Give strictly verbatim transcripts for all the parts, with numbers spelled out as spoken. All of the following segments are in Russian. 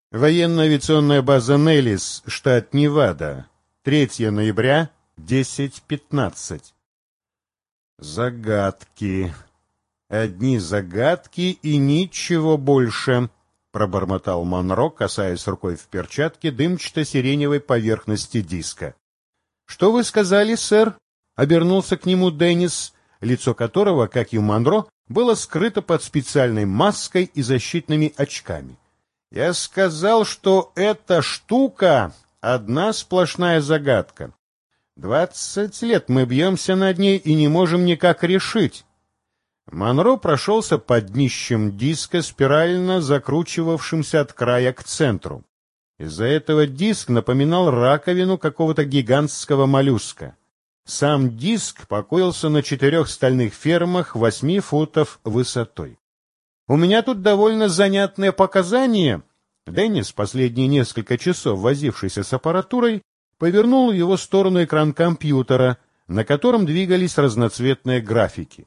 Военно-авиационная база Неллис, штат Невада. третьего ноября, десять пятнадцать. Загадки. Одни загадки и ничего больше, пробормотал Монро, касаясь рукой в перчатке дымчато-сиреневой поверхности диска. Что вы сказали, сэр? Обернулся к нему Деннис, лицо которого, как и у Монро, было скрыто под специальной маской и защитными очками. Я сказал, что эта штука — одна сплошная загадка. Двадцать лет мы бьемся над ней и не можем никак решить. Монро прошелся под днищем диска, спирально закручивавшимся от края к центру. Из-за этого диск напоминал раковину какого-то гигантского моллюска. Сам диск покоился на четырех стальных фермах восьми футов высотой. У меня тут довольно занятное показание. Деннис, последние несколько часов возившийся с аппаратурой, повернул в его сторону экран компьютера, на котором двигались разноцветные графики.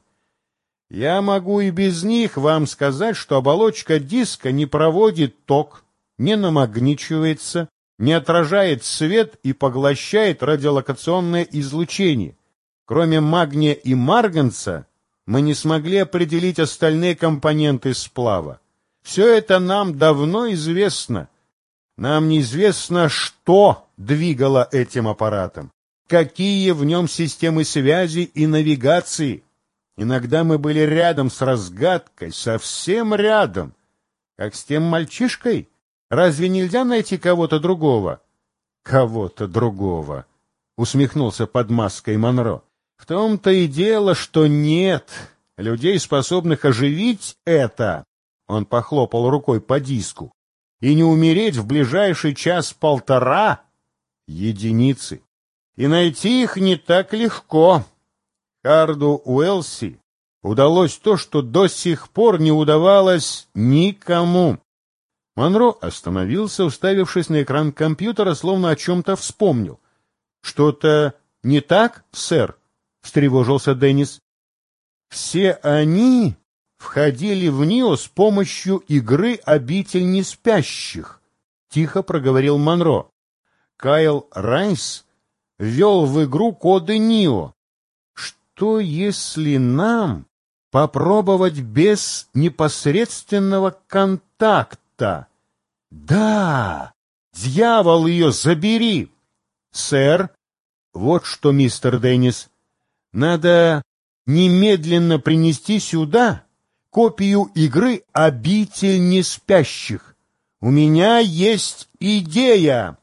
Я могу и без них вам сказать, что оболочка диска не проводит ток, не намагничивается, не отражает свет и поглощает радиолокационное излучение. Кроме магния и марганца, мы не смогли определить остальные компоненты сплава. Все это нам давно известно. Нам неизвестно, что двигало этим аппаратом, какие в нем системы связи и навигации. Иногда мы были рядом с разгадкой, совсем рядом. Как с тем мальчишкой? Разве нельзя найти кого-то другого? Кого-то другого, усмехнулся под маской Монро. В том-то и дело, что нет людей, способных оживить это. Он похлопал рукой по диску. И не умереть в ближайший час-полтора. Единицы. И найти их не так легко. Харду Уэлси удалось то, что до сих пор не удавалось никому. Монро остановился, уставившись на экран компьютера, словно о чем-то вспомнил. — Что-то не так, сэр? — встревожился Деннис. — Все они входили в НИО с помощью игры «Обитель неспящих», — тихо проговорил Монро. Кайл Райс ввел в игру коды НИО. Что, если нам попробовать без непосредственного контакта? Да, дьявол ее забери! Сэр, вот что, мистер Деннис, надо немедленно принести сюда копию игры «Обитель неспящих». У меня есть идея.